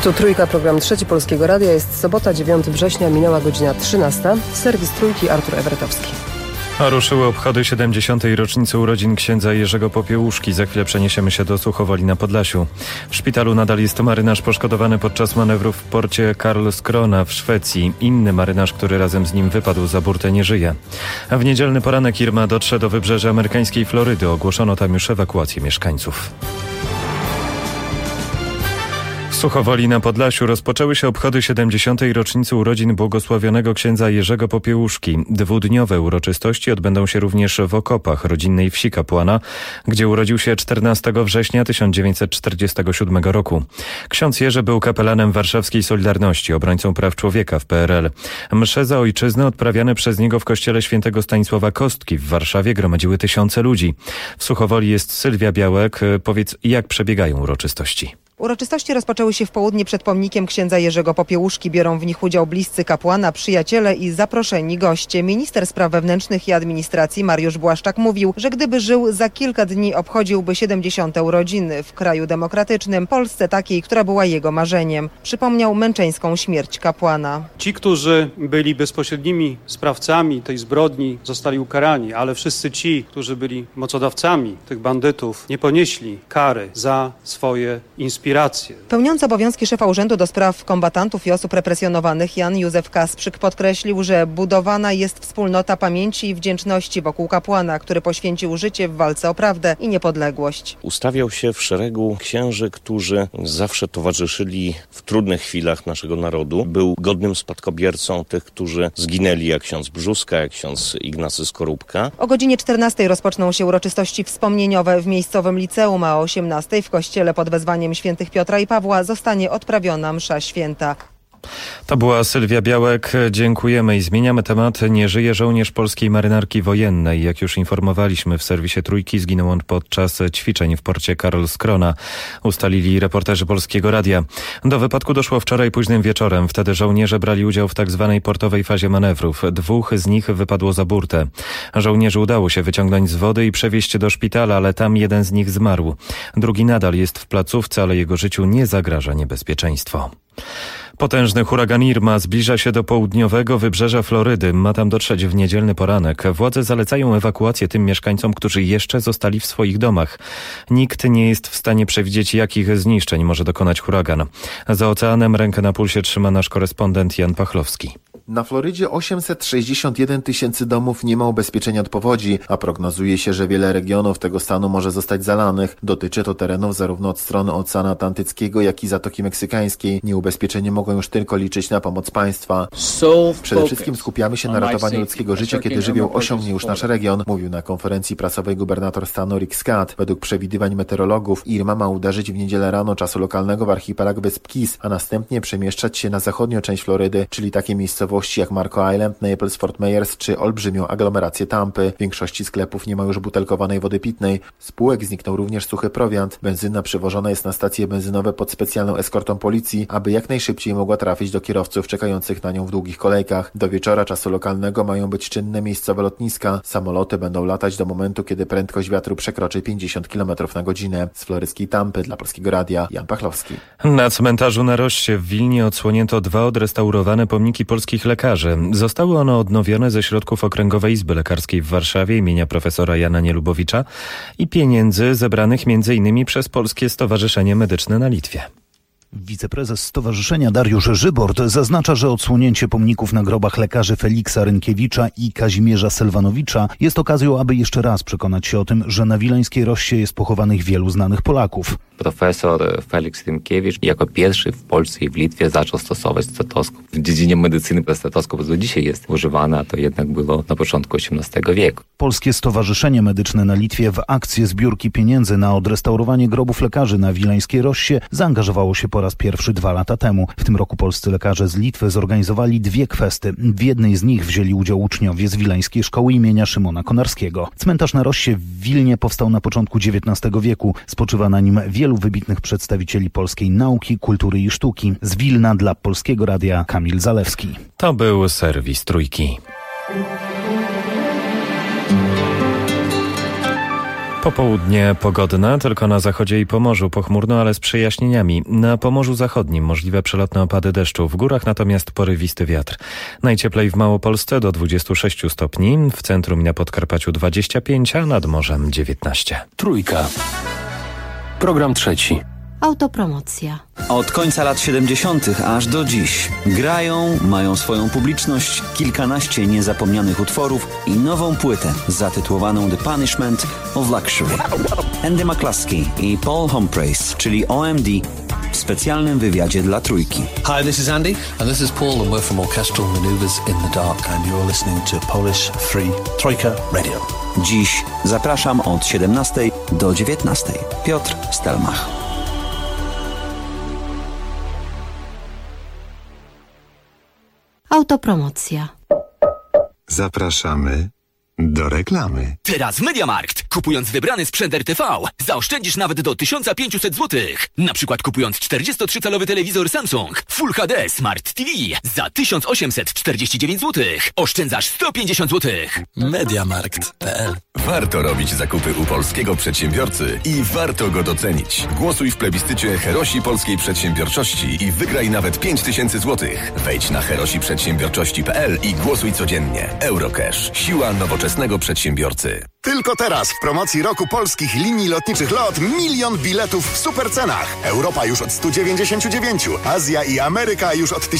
Tu Trójka, program Trzeci Polskiego Radia. Jest sobota, 9 września, minęła godzina 13. Serwis Trójki, Artur Ewretowski. A ruszyły obchody 70. rocznicy urodzin księdza Jerzego Popiełuszki. Za chwilę przeniesiemy się do Suchowoli na Podlasiu. W szpitalu nadal jest marynarz poszkodowany podczas manewrów w porcie Karlskrona w Szwecji. Inny marynarz, który razem z nim wypadł za burtę, nie żyje. A w niedzielny poranek Irma dotrze do wybrzeża amerykańskiej Florydy. Ogłoszono tam już ewakuację mieszkańców. W Suchowoli na Podlasiu rozpoczęły się obchody 70. rocznicy urodzin błogosławionego księdza Jerzego Popiełuszki. Dwudniowe uroczystości odbędą się również w Okopach, rodzinnej wsi kapłana, gdzie urodził się 14 września 1947 roku. Ksiądz Jerzy był kapelanem warszawskiej Solidarności, obrońcą praw człowieka w PRL. Msze za ojczyznę odprawiane przez niego w kościele świętego Stanisława Kostki w Warszawie gromadziły tysiące ludzi. W Suchowoli jest Sylwia Białek. Powiedz, jak przebiegają uroczystości? Uroczystości rozpoczęły się w południe przed pomnikiem księdza Jerzego Popiełuszki. Biorą w nich udział bliscy kapłana, przyjaciele i zaproszeni goście. Minister spraw wewnętrznych i administracji Mariusz Błaszczak mówił, że gdyby żył, za kilka dni obchodziłby 70. urodziny w kraju demokratycznym, Polsce takiej, która była jego marzeniem. Przypomniał męczeńską śmierć kapłana. Ci, którzy byli bezpośrednimi sprawcami tej zbrodni, zostali ukarani, ale wszyscy ci, którzy byli mocodawcami tych bandytów, nie ponieśli kary za swoje inspiracje. Pełniący obowiązki szefa Urzędu do Spraw Kombatantów i Osób Represjonowanych Jan Józef Kasprzyk podkreślił, że budowana jest wspólnota pamięci i wdzięczności wokół kapłana, który poświęcił życie w walce o prawdę i niepodległość. Ustawiał się w szeregu księży, którzy zawsze towarzyszyli w trudnych chwilach naszego narodu. Był godnym spadkobiercą tych, którzy zginęli, jak ksiądz Brzóska, jak ksiądz Ignacy Skorupka. O godzinie 14 rozpoczną się uroczystości wspomnieniowe w miejscowym liceum, a o 18 w kościele pod wezwaniem świętych Piotra i Pawła zostanie odprawiona msza święta. To była Sylwia Białek. Dziękujemy i zmieniamy temat. Nie żyje żołnierz polskiej marynarki wojennej. Jak już informowaliśmy w serwisie Trójki, zginął on podczas ćwiczeń w porcie Karlskrona. Ustalili reporterzy Polskiego Radia. Do wypadku doszło wczoraj późnym wieczorem. Wtedy żołnierze brali udział w tak zwanej portowej fazie manewrów. Dwóch z nich wypadło za burtę. Żołnierzy udało się wyciągnąć z wody i przewieźć do szpitala, ale tam jeden z nich zmarł. Drugi nadal jest w placówce, ale jego życiu nie zagraża niebezpieczeństwo. Potężny huragan Irma zbliża się do południowego wybrzeża Florydy. Ma tam dotrzeć w niedzielny poranek. Władze zalecają ewakuację tym mieszkańcom, którzy jeszcze zostali w swoich domach. Nikt nie jest w stanie przewidzieć, jakich zniszczeń może dokonać huragan. Za oceanem rękę na pulsie trzyma nasz korespondent Jan Pachlowski. Na Florydzie 861 tysięcy domów nie ma ubezpieczenia od powodzi, a prognozuje się, że wiele regionów tego stanu może zostać zalanych. Dotyczy to terenów zarówno od strony Oceanu Atlantyckiego, jak i Zatoki Meksykańskiej. Nieubezpieczeni mogą już tylko liczyć na pomoc państwa. Przede wszystkim skupiamy się na ratowaniu ludzkiego życia, kiedy żywioł osiągnie już nasz region, mówił na konferencji prasowej gubernator stanu Rick Scott. Według przewidywań meteorologów Irma ma uderzyć w niedzielę rano czasu lokalnego w archipelag wysp Keys, a następnie przemieszczać się na zachodnią część Florydy, czyli takie miejscowości jak Marco Island, Naples, Fort Myers czy olbrzymią aglomerację Tampy. W większości sklepów nie ma już butelkowanej wody pitnej. Z półek zniknął również suchy prowiant. Benzyna przywożona jest na stacje benzynowe pod specjalną eskortą policji, aby jak najszybciej mogła trafić do kierowców czekających na nią w długich kolejkach. Do wieczora czasu lokalnego mają być czynne miejscowe lotniska. Samoloty będą latać do momentu, kiedy prędkość wiatru przekroczy 50 km na godzinę. Z floryckiej Tampy dla Polskiego Radia Jan Pachlowski. Na cmentarzu na Roście w Wilnie odsłonięto 2 odrestaurowane pomniki polskich lekarzy. Zostały one odnowione ze środków Okręgowej Izby Lekarskiej w Warszawie imienia profesora Jana Nielubowicza i pieniędzy zebranych m.in. przez Polskie Stowarzyszenie Medyczne na Litwie. Wiceprezes Stowarzyszenia Dariusz Żybort zaznacza, że odsłonięcie pomników na grobach lekarzy Feliksa Rynkiewicza i Kazimierza Sylwanowicza jest okazją, aby jeszcze raz przekonać się o tym, że na wileńskiej Roście jest pochowanych wielu znanych Polaków. Profesor Feliks Rynkiewicz jako pierwszy w Polsce i w Litwie zaczął stosować stetoskop. W dziedzinie medycyny stetoskop do dzisiaj jest używany, a to jednak było na początku XVIII wieku. Polskie Stowarzyszenie Medyczne na Litwie w akcję zbiórki pieniędzy na odrestaurowanie grobów lekarzy na wileńskiej Roście zaangażowało się po raz pierwszy 2 lata temu. W tym roku polscy lekarze z Litwy zorganizowali 2 kwesty. W jednej z nich wzięli udział uczniowie z Wileńskiej Szkoły imienia Szymona Konarskiego. Cmentarz na Roście w Wilnie powstał na początku XIX wieku. Spoczywa na nim wielu wybitnych przedstawicieli polskiej nauki, kultury i sztuki. Z Wilna dla Polskiego Radia Kamil Zalewski. To był serwis Trójki. Popołudnie pogodne, tylko na zachodzie i Pomorzu pochmurno, ale z przejaśnieniami. Na Pomorzu Zachodnim możliwe przelotne opady deszczu, w górach natomiast porywisty wiatr. Najcieplej w Małopolsce do 26 stopni, w centrum i na Podkarpaciu 25, a nad morzem 19. Trójka. Program trzeci. Autopromocja. Od końca lat 70. aż do dziś grają, mają swoją publiczność, kilkanaście niezapomnianych utworów i nową płytę zatytułowaną The Punishment of Luxury. Andy McCluskey i Paul Humphreys, czyli OMD, w specjalnym wywiadzie dla Trójki. Hi, this is Andy. And this is Paul, and we're from Orchestral Maneuvers in the Dark, and you're listening to Polish Free Trójka Radio. Dziś zapraszam od 17 do 19. Piotr Stelmach. Autopromocja. Zapraszamy do reklamy. Teraz MediaMarkt. Kupując wybrany sprzęt RTV, zaoszczędzisz nawet do 1500 zł. Na przykład kupując 43-calowy telewizor Samsung Full HD Smart TV za 1849 zł. Oszczędzasz 150 zł. MediaMarkt.pl. Warto robić zakupy u polskiego przedsiębiorcy i warto go docenić. Głosuj w plebiscycie Herosi Polskiej Przedsiębiorczości i wygraj nawet 5000 zł. Wejdź na herosiprzedsiębiorczości.pl i głosuj codziennie. Eurocash. Siła nowoczesnego przedsiębiorcy. Tylko teraz w promocji roku polskich linii lotniczych LOT 1 000 000 biletów w supercenach. Europa już od 199, Azja i Ameryka już od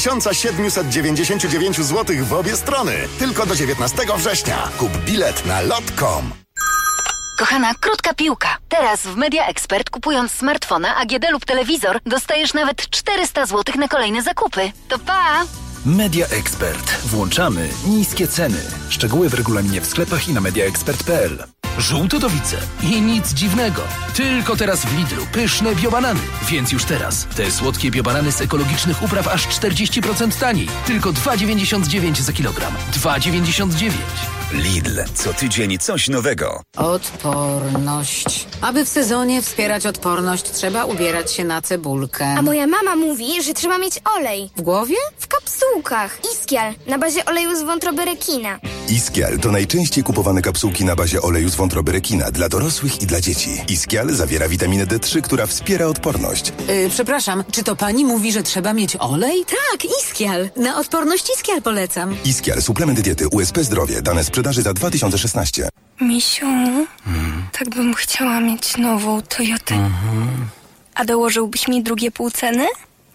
1799 zł w obie strony. Tylko do 19 września. Kup bilet na lot.com. Kochana, krótka piłka. Teraz w Media Expert kupując smartfona, AGD lub telewizor dostajesz nawet 400 zł na kolejne zakupy. To pa! Media Expert. Włączamy niskie ceny. Szczegóły w regulaminie w sklepach i na mediaexpert.pl. Żółtodowice. I nic dziwnego. Tylko teraz w Lidlu pyszne biobanany. Więc już teraz te słodkie biobanany z ekologicznych upraw aż 40% taniej. Tylko 2,99 za kilogram. 2,99. Lidl. Co tydzień coś nowego. Odporność. Aby w sezonie wspierać odporność, trzeba ubierać się na cebulkę. A moja mama mówi, że trzeba mieć olej. W głowie? W kapsułkach. Iskial. Na bazie oleju z wątroby rekina. Iskial to najczęściej kupowane kapsułki na bazie oleju z wątroby rekina dla dorosłych i dla dzieci. Iskial zawiera witaminę D3, która wspiera odporność. Przepraszam, czy to pani mówi, że trzeba mieć olej? Tak, Iskial. Na odporność Iskial polecam. Iskial, suplement diety USP Zdrowie, dane sprzedaży za 2016. Misiu, tak bym chciała mieć nową Toyotę. A dołożyłbyś mi drugie pół ceny?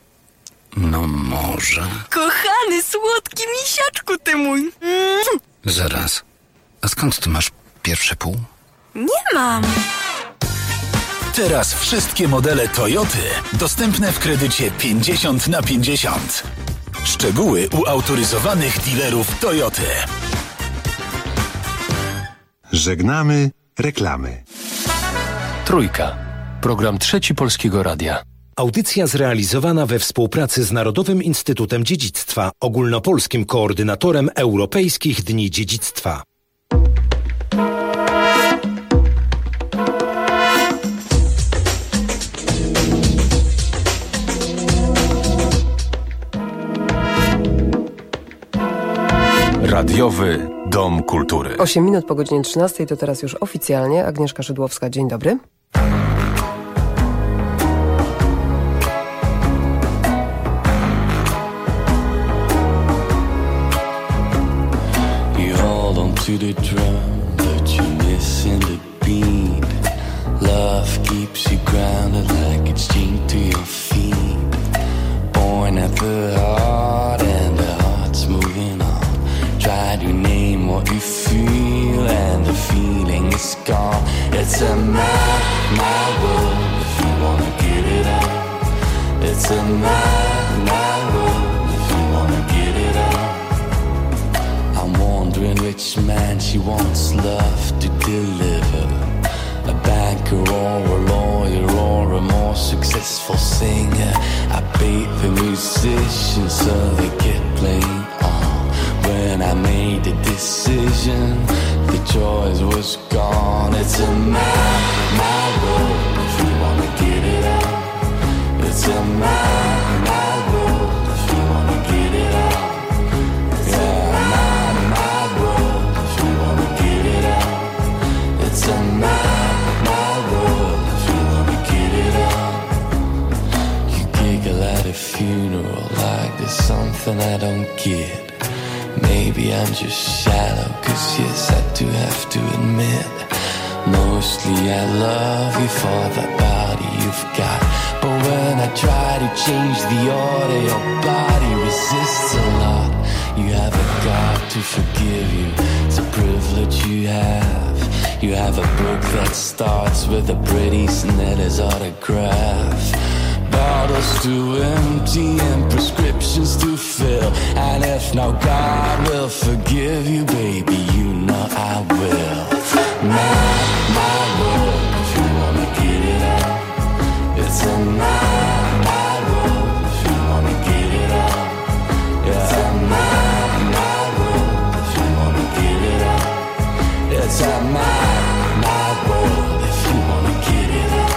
No może. Kochany, słodki misiaczku ty mój. Zaraz. A skąd ty masz pierwsze pół? Nie mam. Teraz wszystkie modele Toyoty dostępne w kredycie 50/50. Szczegóły u autoryzowanych dealerów Toyoty. Żegnamy reklamy. Trójka. Program trzeci Polskiego Radia. Audycja zrealizowana we współpracy z Narodowym Instytutem Dziedzictwa, ogólnopolskim koordynatorem Europejskich Dni Dziedzictwa. Radiowy Dom Kultury. 8 minut po godzinie 13 to teraz już oficjalnie. Agnieszka Szydłowska, dzień dobry. To the drum, but you're missing the beat. Love keeps you grounded like it's chained to your feet. Born at the heart and the heart's moving on. Try to name what you feel and the feeling is gone. It's a mad world if you wanna get it on. It's a mad world if you wanna get it on. I'm wondering which man she wants love to deliver. A banker or a lawyer or a more successful singer. I bait the musicians so they get playing on. When I made the decision, the choice was gone. It's a mad world if you wanna get it on. It's a mad world if you wanna get it on. Yeah, mad world if you wanna get it on. It's a mad funeral like there's something I don't get. Maybe I'm just shallow, 'cause yes, I do have to admit, mostly I love you for the body you've got. But when I try to change the order, your body resists a lot. You haven't got to forgive you, it's a privilege you have. You have a book that starts with a pretty snitter's autograph. Bottles to empty and prescriptions to fill. And if now God will forgive you, baby, you know I will. My world, if you wanna get it on. It's a my world, if you wanna get it on. It's a my world, if you wanna get it on. It's a my world, if you wanna get it on.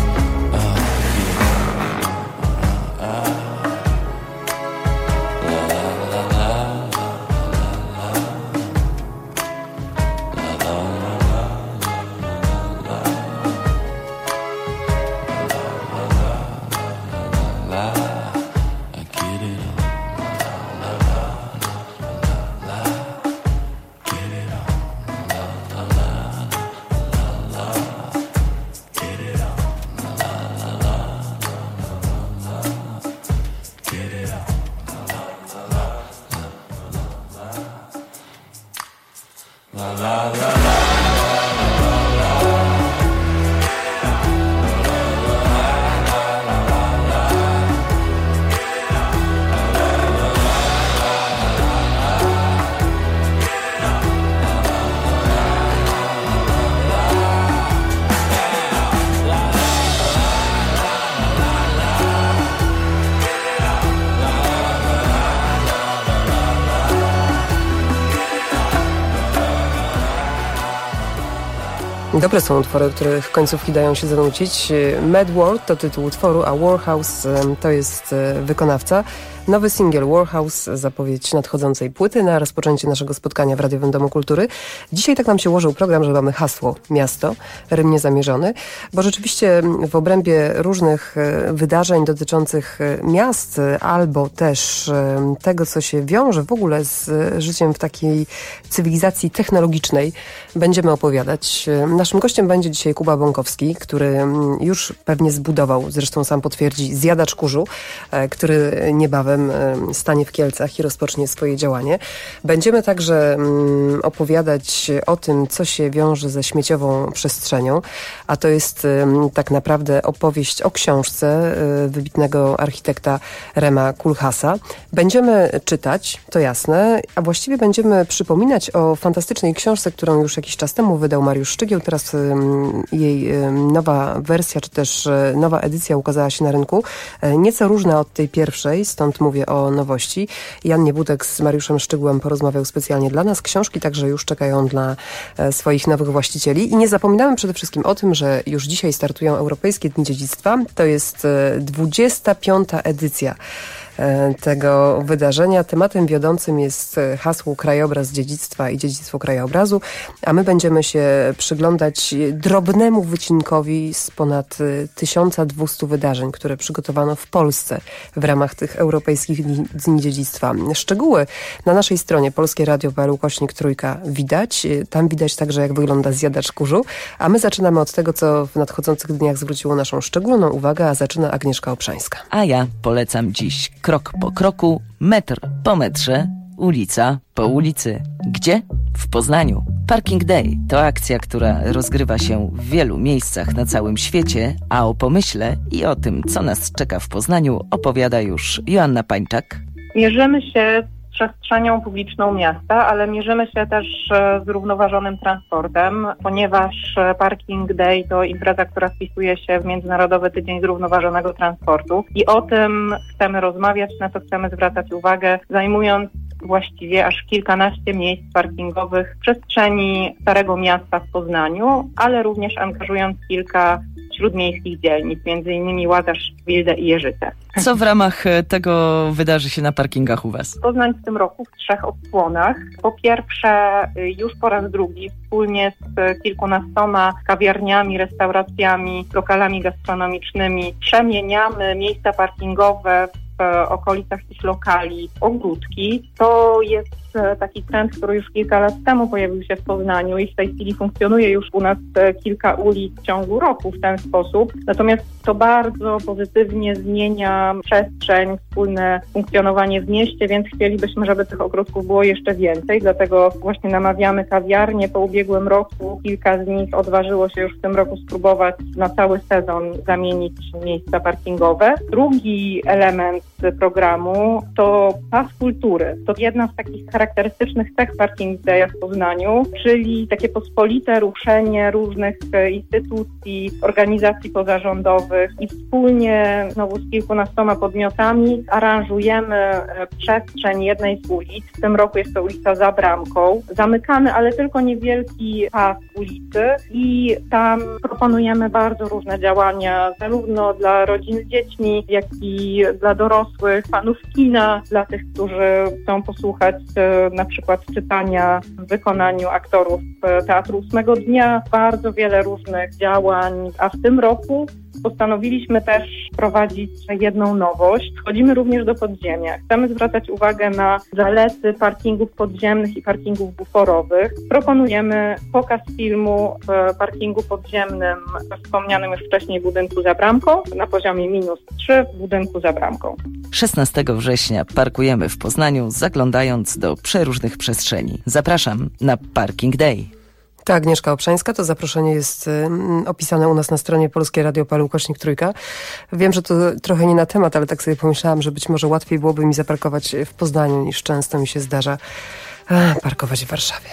Dobre są utwory, których końcówki dają się zanucić. Mad World to tytuł utworu, a Warhouse to jest wykonawca. Nowy singiel Warhouse, zapowiedź nadchodzącej płyty na rozpoczęcie naszego spotkania w Radiowym Domu Kultury. Dzisiaj tak nam się ułożył program, że mamy hasło miasto, rym niezamierzony, bo rzeczywiście w obrębie różnych wydarzeń dotyczących miast albo też tego, co się wiąże w ogóle z życiem w takiej cywilizacji technologicznej, będziemy opowiadać. Naszym gościem będzie dzisiaj Kuba Bąkowski, który już pewnie zbudował, zresztą sam potwierdzi, zjadacz kurzu, który niebawem stanie w Kielcach i rozpocznie swoje działanie. Będziemy także opowiadać o tym, co się wiąże ze śmieciową przestrzenią, a to jest tak naprawdę opowieść o książce wybitnego architekta Rema Koolhaasa. Będziemy czytać, to jasne, a właściwie będziemy przypominać o fantastycznej książce, którą już jakiś czas temu wydał Mariusz Szczygieł. Teraz jej nowa wersja, czy też nowa edycja ukazała się na rynku. Nieco różna od tej pierwszej, stąd mówię o nowości. Jan Niewódek z Mariuszem Szczygłem porozmawiał specjalnie dla nas. Książki także już czekają dla swoich nowych właścicieli. I nie zapominamy przede wszystkim o tym, że już dzisiaj startują Europejskie Dni Dziedzictwa. To jest 25. edycja tego wydarzenia. Tematem wiodącym jest hasło Krajobraz dziedzictwa i dziedzictwo krajobrazu, a my będziemy się przyglądać drobnemu wycinkowi z ponad 1200 wydarzeń, które przygotowano w Polsce w ramach tych Europejskich Dni Dziedzictwa. Szczegóły na naszej stronie polskieradio.pl/3 widać. Tam widać także, jak wygląda zjadacz kurzu, a my zaczynamy od tego, co w nadchodzących dniach zwróciło naszą szczególną uwagę, a zaczyna Agnieszka Obszańska. A ja polecam dziś krok po kroku, metr po metrze, ulica po ulicy. Gdzie? W Poznaniu. Parking Day to akcja, która rozgrywa się w wielu miejscach na całym świecie, a o pomyśle i o tym, co nas czeka w Poznaniu, opowiada już Joanna Pańczak. Mierzymy się z przestrzenią publiczną miasta, ale mierzymy się też z zrównoważonym transportem, ponieważ Parking Day to impreza, która wpisuje się w Międzynarodowy Tydzień Zrównoważonego Transportu i o tym chcemy rozmawiać, na to chcemy zwracać uwagę, zajmując właściwie aż kilkanaście miejsc parkingowych w przestrzeni Starego Miasta w Poznaniu, ale również angażując kilka śródmiejskich dzielnic, m.in. Łazarz, Wildę i Jeżyce. Co w ramach tego wydarzy się na parkingach u Was? Poznań w tym roku w 3 odsłonach. Po pierwsze, już po raz drugi wspólnie z kilkunastoma kawiarniami, restauracjami, lokalami gastronomicznymi przemieniamy miejsca parkingowe w okolicach jakichś lokali, ogródki. To jest taki trend, który już kilka lat temu pojawił się w Poznaniu i w tej chwili funkcjonuje już u nas kilka ulic w ciągu roku w ten sposób. Natomiast to bardzo pozytywnie zmienia przestrzeń, wspólne funkcjonowanie w mieście, więc chcielibyśmy, żeby tych ogródków było jeszcze więcej. Dlatego właśnie namawiamy kawiarnie. Po ubiegłym roku kilka z nich odważyło się już w tym roku spróbować na cały sezon zamienić miejsca parkingowe. Drugi element programu to pas kultury. To jedna z takich charakterystycznych cech Parking Day'a w Poznaniu, czyli takie pospolite ruszenie różnych instytucji, organizacji pozarządowych i wspólnie znowu z kilkunastoma podmiotami aranżujemy przestrzeń jednej z ulic. W tym roku jest to ulica Za Bramką. Zamykamy, ale tylko niewielki pas ulicy i tam proponujemy bardzo różne działania, zarówno dla rodzin z dziećmi, jak i dla dorosłych, fanów kina, dla tych, którzy chcą posłuchać na przykład czytania w wykonaniu aktorów Teatru 8 Dnia. Bardzo wiele różnych działań, a w tym roku postanowiliśmy też wprowadzić jedną nowość. Wchodzimy również do podziemia. Chcemy zwracać uwagę na zalety parkingów podziemnych i parkingów buforowych. Proponujemy pokaz filmu w parkingu podziemnym w wspomnianym już wcześniej budynku Za Bramką na poziomie -3 w budynku Za Bramką. 16 września parkujemy w Poznaniu, zaglądając do przeróżnych przestrzeni. Zapraszam na Parking Day. Tak, Agnieszka Obszańska, to zaproszenie jest opisane u nas na stronie Polskie Radio /Trójka. Wiem, że to trochę nie na temat, ale tak sobie pomyślałam, że być może łatwiej byłoby mi zaparkować w Poznaniu niż często mi się zdarza parkować w Warszawie.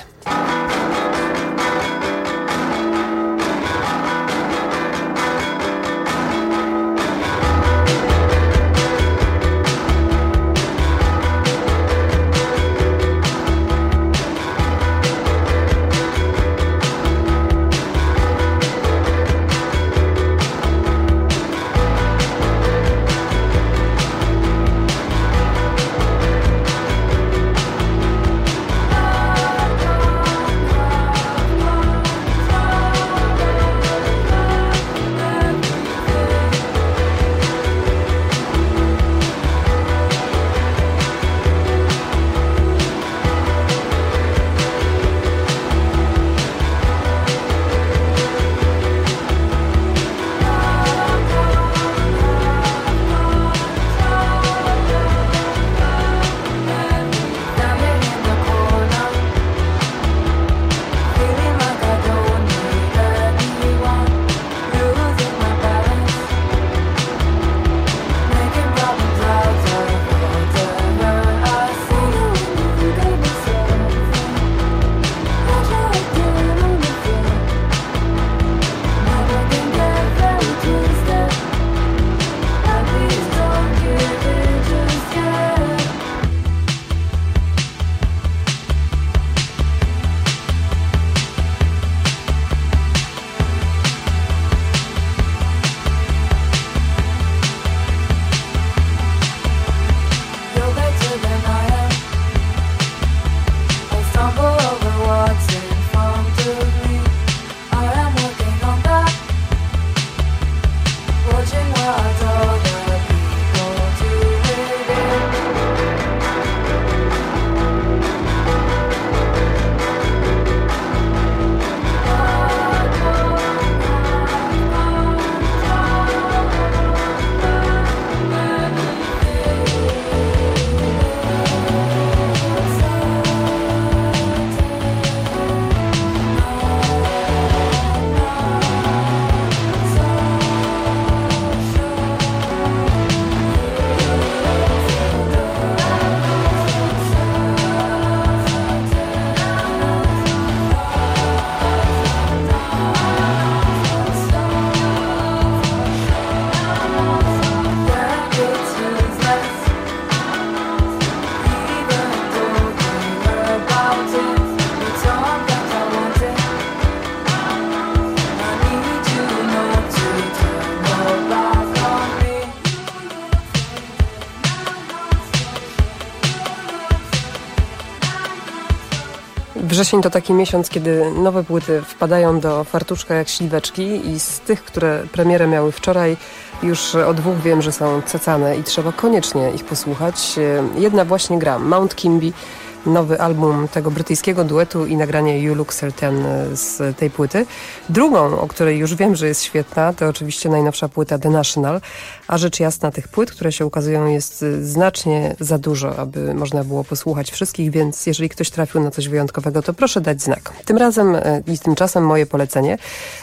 Wrzesień to taki miesiąc, kiedy nowe płyty wpadają do fartuszka jak śliweczki i z tych, które premierę miały wczoraj, już o 2 wiem, że są cecane i trzeba koniecznie ich posłuchać. Jedna właśnie gra, Mount Kimby, nowy album tego brytyjskiego duetu i nagranie You Look Certain z tej płyty. Drugą, o której już wiem, że jest świetna, to oczywiście najnowsza płyta The National, a rzecz jasna tych płyt, które się ukazują, jest znacznie za dużo, aby można było posłuchać wszystkich, więc jeżeli ktoś trafił na coś wyjątkowego, to proszę dać znak. Tym razem i tymczasem moje polecenie.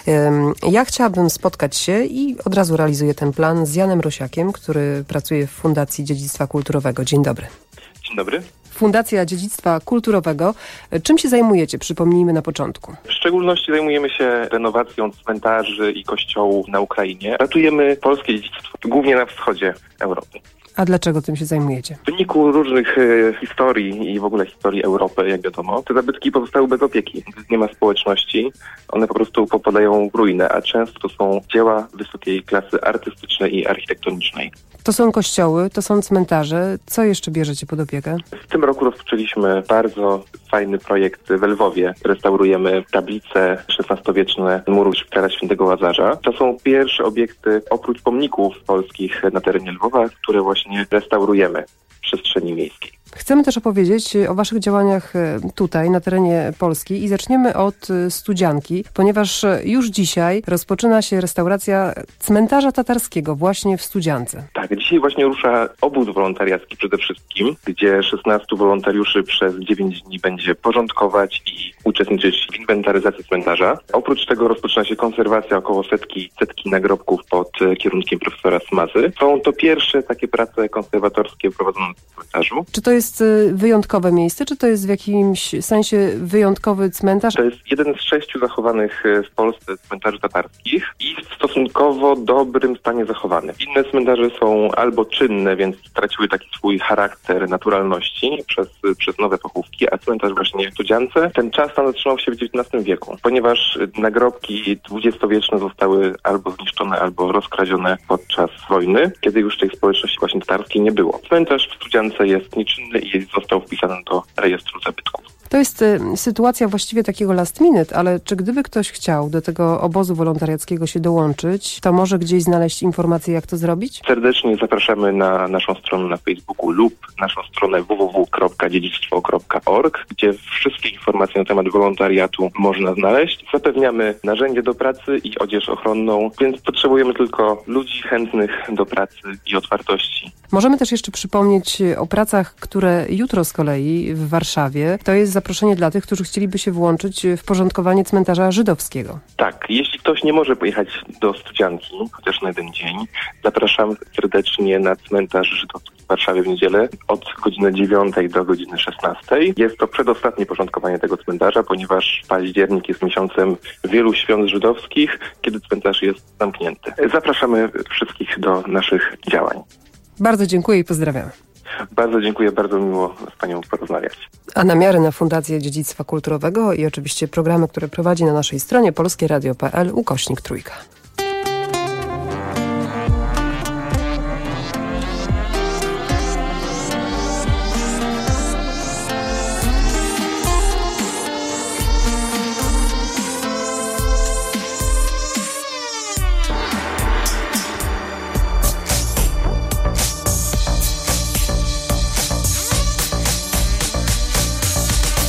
Ja chciałabym spotkać się i od razu realizuję ten plan z Janem Rosiakiem, który pracuje w Fundacji Dziedzictwa Kulturowego. Dzień dobry. Dzień dobry. Fundacja Dziedzictwa Kulturowego. Czym się zajmujecie? Przypomnijmy na początku. W szczególności zajmujemy się renowacją cmentarzy i kościołów na Ukrainie. Ratujemy polskie dziedzictwo, głównie na wschodzie Europy. A dlaczego tym się zajmujecie? W wyniku różnych historii i w ogóle historii Europy, jak wiadomo, te zabytki pozostały bez opieki. Nie ma społeczności, one po prostu popadają w ruinę, a często to są dzieła wysokiej klasy artystycznej i architektonicznej. To są kościoły, to są cmentarze. Co jeszcze bierzecie pod opiekę? W tym roku rozpoczęliśmy bardzo fajny projekt w Lwowie. Restaurujemy tablice XVI-wieczne muru szpitala Świętego Łazarza. To są pierwsze obiekty, oprócz pomników polskich na terenie Lwowa, które właśnie restaurujemy w przestrzeni miejskiej. Chcemy też opowiedzieć o waszych działaniach tutaj, na terenie Polski i zaczniemy od Studzianki, ponieważ już dzisiaj rozpoczyna się restauracja cmentarza tatarskiego właśnie w Studziance. Tak, dzisiaj właśnie rusza obóz wolontariacki przede wszystkim, gdzie 16 wolontariuszy przez 9 dni będzie porządkować i uczestniczyć w inwentaryzacji cmentarza. Oprócz tego rozpoczyna się konserwacja około setki nagrobków pod kierunkiem profesora Smazy. Są to pierwsze takie prace konserwatorskie prowadzone na cmentarzu. Czy to jest wyjątkowe miejsce, czy to jest w jakimś sensie wyjątkowy cmentarz? To jest jeden z 6 zachowanych w Polsce cmentarzy tatarskich i w stosunkowo dobrym stanie zachowany. Inne cmentarze są albo czynne, więc straciły taki swój charakter naturalności przez nowe pochówki, a cmentarz właśnie w Studziance, ten czas tam zatrzymał się w XIX wieku, ponieważ nagrobki XX-wieczne zostały albo zniszczone, albo rozkradzione podczas wojny, kiedy już tej społeczności właśnie tatarskiej nie było. Cmentarz w Studziance jest nieczynny i został wpisany do rejestru zabytków. To jest sytuacja właściwie takiego last minute, ale czy gdyby ktoś chciał do tego obozu wolontariackiego się dołączyć, to może gdzieś znaleźć informacje, jak to zrobić? Serdecznie zapraszamy na naszą stronę na Facebooku lub naszą stronę www.dziedzictwo.org, gdzie wszystkie informacje na temat wolontariatu można znaleźć. Zapewniamy narzędzie do pracy i odzież ochronną, więc potrzebujemy tylko ludzi chętnych do pracy i otwartości. Możemy też jeszcze przypomnieć o pracach, które jutro z kolei w Warszawie. To jest zaproszenie dla tych, którzy chcieliby się włączyć w porządkowanie cmentarza żydowskiego. Tak, jeśli ktoś nie może pojechać do Studzianki, chociaż na jeden dzień, zapraszam serdecznie na cmentarz żydowski w Warszawie w niedzielę od godziny 9 do godziny 16. Jest to przedostatnie porządkowanie tego cmentarza, ponieważ październik jest miesiącem wielu świąt żydowskich, kiedy cmentarz jest zamknięty. Zapraszamy wszystkich do naszych działań. Bardzo dziękuję i pozdrawiamy. Bardzo dziękuję, bardzo miło z panią porozmawiać. A namiary na Fundację Dziedzictwa Kulturowego i oczywiście programy, które prowadzi na naszej stronie polskieradio.pl/3.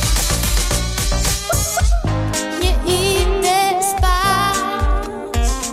Nie idę spać.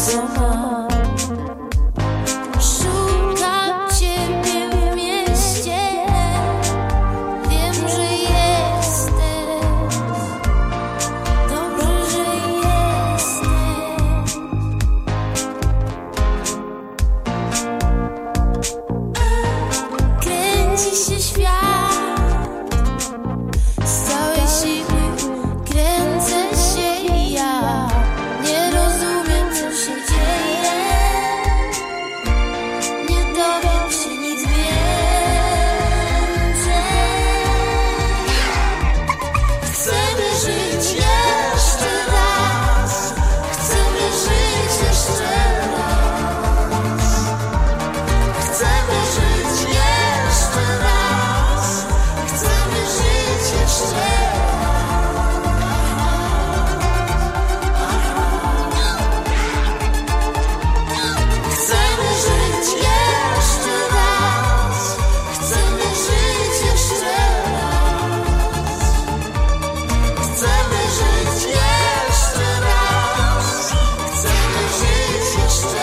co mam. Szukam ciebie w mieście, wiem, że jesteś, dobrze, że jesteś. Kręci się świat, z całej siły kręcę się i ja nie rozumiem, co się dzieje, nie dowiem się nic więcej. Chcemy żyć jeszcze raz, chcemy żyć jeszcze raz, chcemy żyć jeszcze raz, chcemy żyć jeszcze raz. Chcemy żyć jeszcze raz, chcemy żyć jeszcze raz, chcemy żyć jeszcze raz, chcemy żyć jeszcze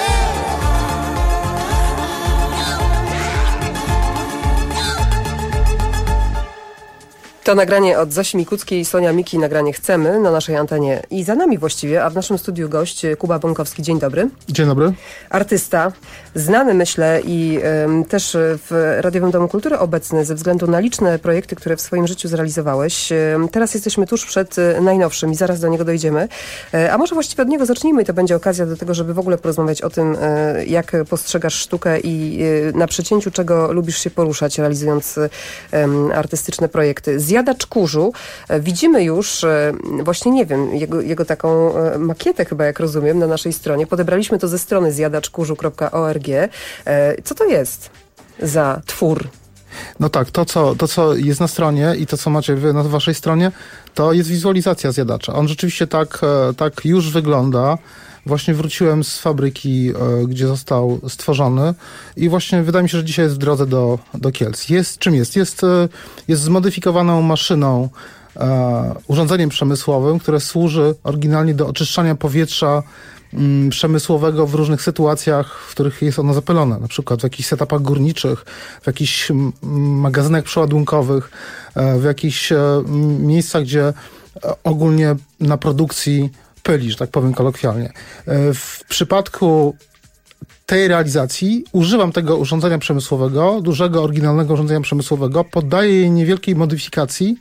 To nagranie od Zosi Mikuckiej i Sonia Miki, nagranie Chcemy na naszej antenie i za nami właściwie, a w naszym studiu gość Kuba Bąkowski. Dzień dobry. Dzień dobry. Artysta, znany myślę i też w Radiowym Domu Kultury obecny ze względu na liczne projekty, które w swoim życiu zrealizowałeś. Teraz jesteśmy tuż przed najnowszym i zaraz do niego dojdziemy. A może właściwie od niego zacznijmy i to będzie okazja do tego, żeby w ogóle porozmawiać o tym, jak postrzegasz sztukę i na przecięciu czego lubisz się poruszać, realizując artystyczne projekty. Zjadacz kurzu. Widzimy już, właśnie nie wiem, jego taką makietę chyba, jak rozumiem, na naszej stronie. Podebraliśmy to ze strony zjadaczkurzu.org. Co to jest za twór? No tak, to co jest na stronie i to, co macie wy na waszej stronie, to jest wizualizacja zjadacza. On rzeczywiście tak już wygląda. Właśnie wróciłem z fabryki, gdzie został stworzony i właśnie wydaje mi się, że dzisiaj jest w drodze do Kielc. Czym jest? Jest zmodyfikowaną maszyną, urządzeniem przemysłowym, które służy oryginalnie do oczyszczania powietrza przemysłowego w różnych sytuacjach, w których jest ono zapylone. Na przykład w jakichś setupach górniczych, w jakichś magazynach przeładunkowych, w jakichś miejscach, gdzie ogólnie na produkcji pyli, że tak powiem kolokwialnie. W przypadku tej realizacji używam tego urządzenia przemysłowego, dużego, oryginalnego urządzenia przemysłowego, poddaję jej niewielkiej modyfikacji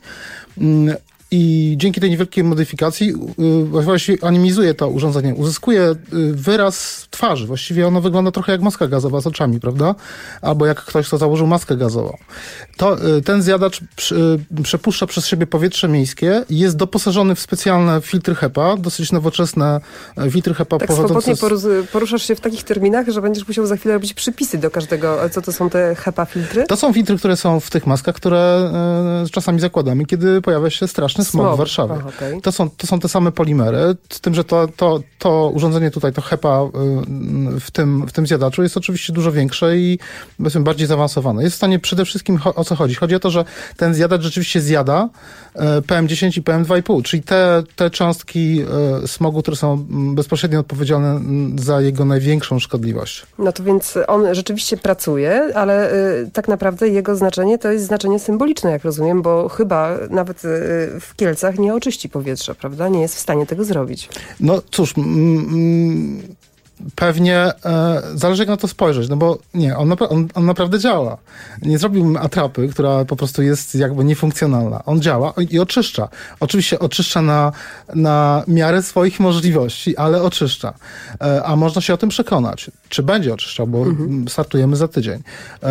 i dzięki tej niewielkiej modyfikacji właściwie animizuję to urządzenie. Uzyskuję wyraz twarzy. Właściwie ono wygląda trochę jak maska gazowa z oczami, prawda? Albo jak ktoś, kto założył maskę gazową. Ten zjadacz przepuszcza przez siebie powietrze miejskie i jest doposażony w specjalne filtry HEPA, dosyć nowoczesne filtry HEPA. Tak swobodnie poruszasz się w takich terminach, że będziesz musiał za chwilę robić przypisy do każdego. Co to są te HEPA filtry? To są filtry, które są w tych maskach, które czasami zakładamy, kiedy pojawia się straszny smog w Warszawie. Okay. To są te same polimery, z tym, że to urządzenie tutaj, to HEPA w tym zjadaczu jest oczywiście dużo większe i powiedzmy bardziej zaawansowane. Jest w stanie przede wszystkim o co chodzi? Chodzi o to, że ten zjadacz rzeczywiście zjada PM10 i PM2,5, czyli te cząstki smogu, które są bezpośrednio odpowiedzialne za jego największą szkodliwość. No to więc on rzeczywiście pracuje, ale tak naprawdę jego znaczenie to jest znaczenie symboliczne, jak rozumiem, bo chyba nawet w Kielcach nie oczyści powietrza, prawda? Nie jest w stanie tego zrobić. No cóż, pewnie zależy jak na to spojrzeć, no bo nie, on naprawdę działa. Nie zrobiłbym atrapy, która po prostu jest jakby niefunkcjonalna. On działa i oczyszcza. Oczywiście oczyszcza na miarę swoich możliwości, ale oczyszcza. A można się o tym przekonać. Czy będzie oczyszczał, bo startujemy za tydzień.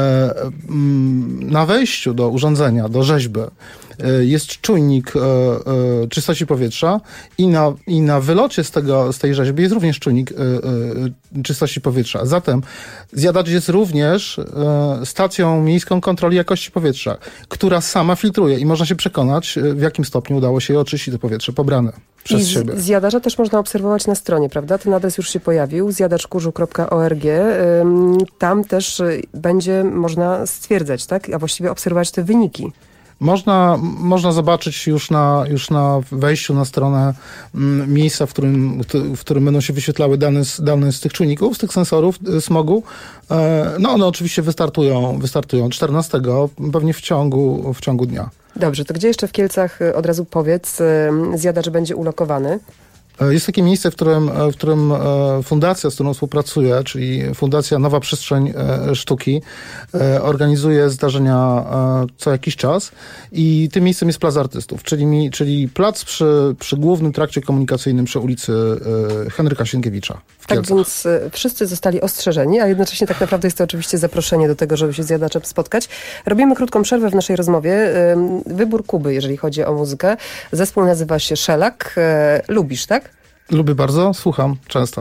Na wejściu do urządzenia, do rzeźby jest czujnik czystości powietrza i na wylocie z tej rzeźby jest również czujnik czystości powietrza. Zatem zjadacz jest również stacją miejską kontroli jakości powietrza, która sama filtruje i można się przekonać, w jakim stopniu udało się oczyścić to powietrze pobrane przez siebie. Zjadacza też można obserwować na stronie, prawda? Ten adres już się pojawił, zjadaczkurzu.org. Tam też będzie można stwierdzać, tak? A właściwie obserwować te wyniki. Można zobaczyć już na wejściu na stronę miejsca, w którym będą się wyświetlały dane z tych czujników, z tych sensorów smogu. No one oczywiście wystartują 14, pewnie w ciągu dnia. Dobrze, to gdzie jeszcze w Kielcach, od razu powiedz, zjadacz będzie ulokowany? Jest takie miejsce, w którym fundacja, z którą współpracuję, czyli Fundacja Nowa Przestrzeń Sztuki, organizuje zdarzenia co jakiś czas i tym miejscem jest Plac Artystów, czyli plac przy głównym trakcie komunikacyjnym przy ulicy Henryka Sienkiewicza w Kielcach. Tak więc wszyscy zostali ostrzeżeni, a jednocześnie tak naprawdę jest to oczywiście zaproszenie do tego, żeby się z jadaczem spotkać. Robimy krótką przerwę w naszej rozmowie. Wybór Kuby, jeżeli chodzi o muzykę. Zespół nazywa się Shellac. Lubisz, tak? Lubię bardzo, słucham często.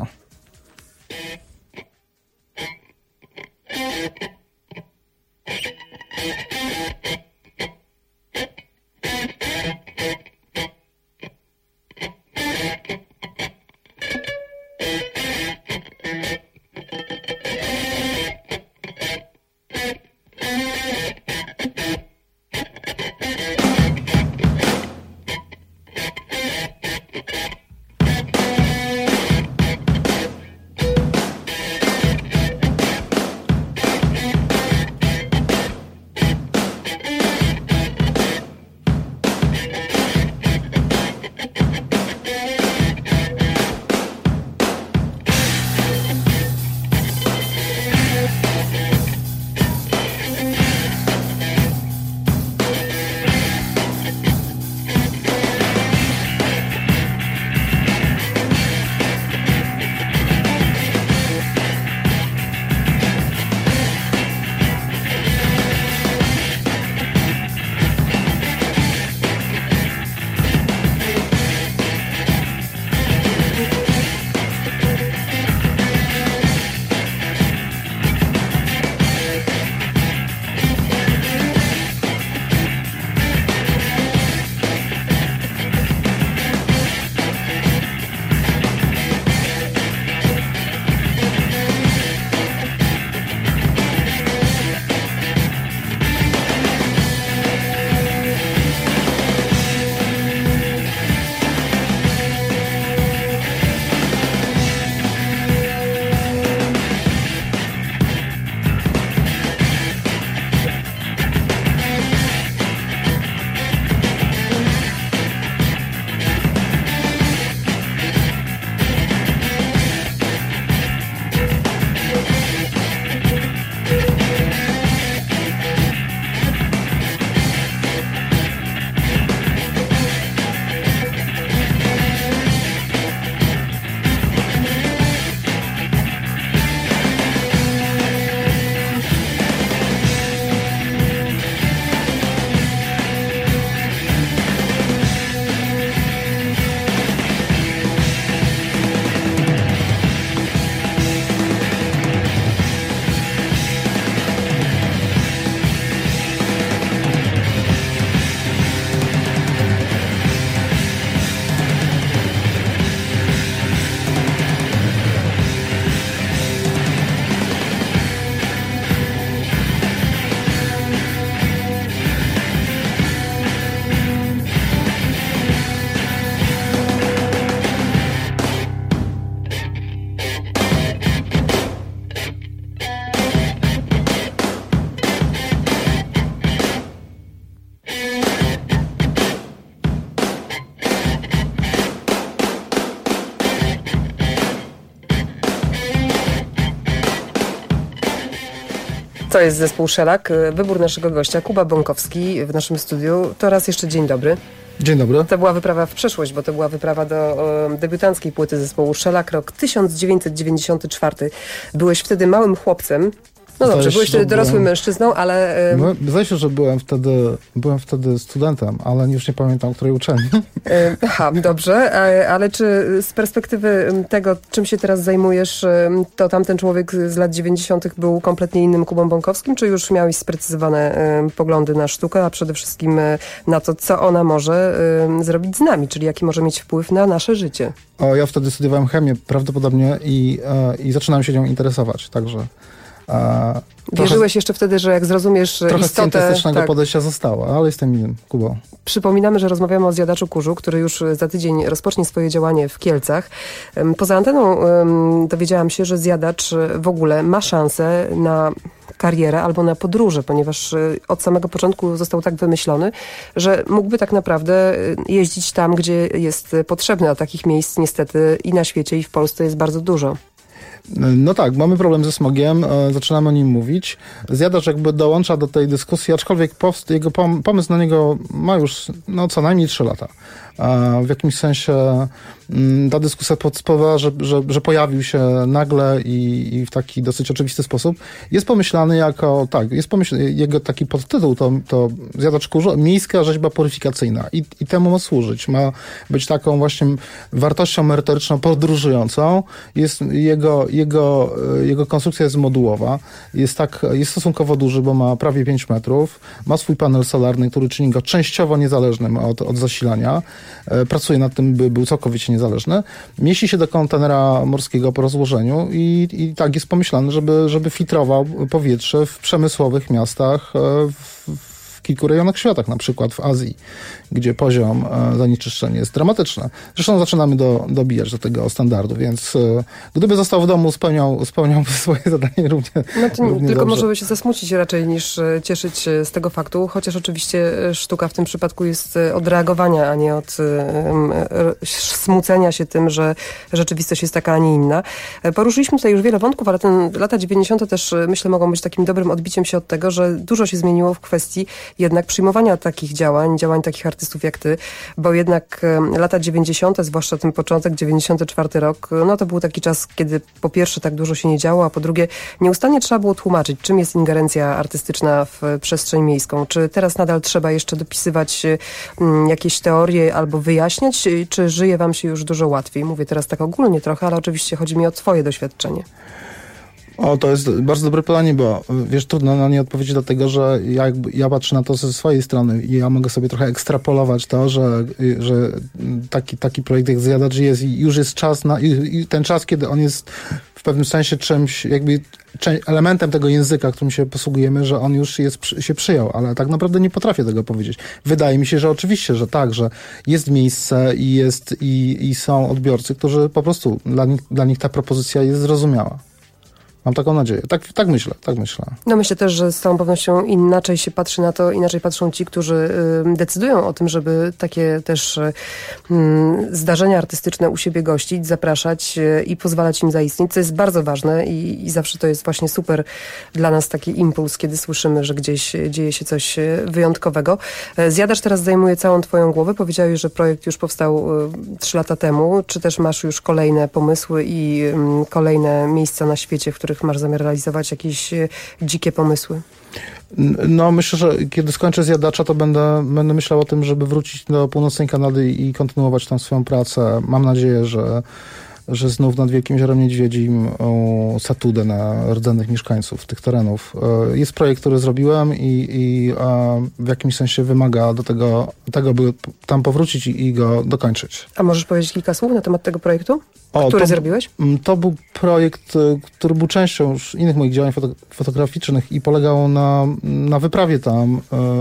To jest zespół Shellac. Wybór naszego gościa, Kuba Bąkowski w naszym studiu. To raz jeszcze dzień dobry. Dzień dobry. To była wyprawa w przeszłość, bo to była wyprawa do debiutanckiej płyty zespołu Shellac, rok 1994. Byłeś wtedy małym chłopcem. No dobrze, byłeś wtedy dorosłym mężczyzną, ale... Zdaje się, że byłem wtedy studentem, ale już nie pamiętam, której uczelni. Aha, dobrze, ale czy z perspektywy tego, czym się teraz zajmujesz, to tamten człowiek z lat 90. był kompletnie innym Kubą Bąkowskim, czy już miałeś sprecyzowane poglądy na sztukę, a przede wszystkim na to, co ona może zrobić z nami, czyli jaki może mieć wpływ na nasze życie? Ja wtedy studiowałem chemię prawdopodobnie i zaczynałem się nią interesować, także... Wierzyłeś jeszcze wtedy, że jak zrozumiesz trochę istotę... Trochę scientystycznego podejścia zostało, ale jestem innym. Kubo. Przypominamy, że rozmawiamy o zjadaczu kurzu, który już za tydzień rozpocznie swoje działanie w Kielcach. Poza anteną dowiedziałam się, że zjadacz w ogóle ma szansę na karierę albo na podróże, ponieważ od samego początku został tak wymyślony, że mógłby tak naprawdę jeździć tam, gdzie jest potrzebny, a takich miejsc niestety i na świecie, i w Polsce jest bardzo dużo. No tak, mamy problem ze smogiem, zaczynamy o nim mówić. Zjadacz jakby dołącza do tej dyskusji, aczkolwiek jego pomysł na niego ma już co najmniej 3 lata. W jakimś sensie ta dyskusja spowodowała, że pojawił się nagle i w taki dosyć oczywisty sposób. Jest pomyślany jako, jego taki podtytuł to zjadacz kurzu, miejska rzeźba puryfikacyjna i temu ma służyć. Ma być taką właśnie wartością merytoryczną podróżującą. Jego konstrukcja jest modułowa. Jest stosunkowo duży, bo ma prawie 5 metrów. Ma swój panel solarny, który czyni go częściowo niezależnym od zasilania. Pracuje nad tym, by był całkowicie niezależny. Mieści się do kontenera morskiego po rozłożeniu i tak jest pomyślane, żeby filtrował powietrze w przemysłowych miastach w kilku rejonach świata, na przykład w Azji, gdzie poziom zanieczyszczenia jest dramatyczny. Zresztą zaczynamy dobijać do tego standardu, więc gdyby został w domu, spełniał swoje zadanie równie tylko dobrze. może by się zasmucić raczej niż cieszyć się z tego faktu, chociaż oczywiście sztuka w tym przypadku jest od reagowania, a nie od smucenia się tym, że rzeczywistość jest taka, a nie inna. Poruszyliśmy tutaj już wiele wątków, ale lata 90. też myślę mogą być takim dobrym odbiciem się od tego, że dużo się zmieniło w kwestii jednak przyjmowania takich działań takich artystów jak ty, bo jednak lata 90., zwłaszcza ten początek, 94 rok, to był taki czas, kiedy po pierwsze tak dużo się nie działo, a po drugie nieustannie trzeba było tłumaczyć, czym jest ingerencja artystyczna w przestrzeń miejską. Czy teraz nadal trzeba jeszcze dopisywać jakieś teorie albo wyjaśniać, czy żyje wam się już dużo łatwiej? Mówię teraz tak ogólnie trochę, ale oczywiście chodzi mi o twoje doświadczenie. To jest bardzo dobre pytanie, bo wiesz, trudno na nie odpowiedzieć, dlatego że ja patrzę na to ze swojej strony i ja mogę sobie trochę ekstrapolować to, że taki projekt jak Zjadacz jest i już jest czas i ten czas, kiedy on jest w pewnym sensie czymś, elementem tego języka, którym się posługujemy, że on już się przyjął, ale tak naprawdę nie potrafię tego powiedzieć. Wydaje mi się, że oczywiście, że tak, że jest miejsce i są odbiorcy, którzy po prostu dla nich ta propozycja jest zrozumiała. Mam taką nadzieję. Tak myślę. Myślę też, że z całą pewnością inaczej się patrzy na to, inaczej patrzą ci, którzy decydują o tym, żeby takie też zdarzenia artystyczne u siebie gościć, zapraszać i pozwalać im zaistnieć, co jest bardzo ważne i zawsze to jest właśnie super dla nas taki impuls, kiedy słyszymy, że gdzieś dzieje się coś wyjątkowego. Zjadacz teraz zajmuje całą twoją głowę. Powiedziałeś, że projekt już powstał 3 lata temu. Czy też masz już kolejne pomysły i kolejne miejsca na świecie, w których masz zamiar realizować jakieś dzikie pomysły? Myślę, że kiedy skończę Zjadacza, to będę myślał o tym, żeby wrócić do północnej Kanady i kontynuować tam swoją pracę. Mam nadzieję, że znów nad Wielkim Jeziorem Niedźwiedzim Satudę na rdzennych mieszkańców tych terenów. Jest projekt, który zrobiłem i w jakimś sensie wymaga do tego, by tam powrócić i go dokończyć. A możesz powiedzieć kilka słów na temat tego projektu? Który zrobiły? To był projekt, który był częścią już innych moich działań fotograficznych i polegał na wyprawie tam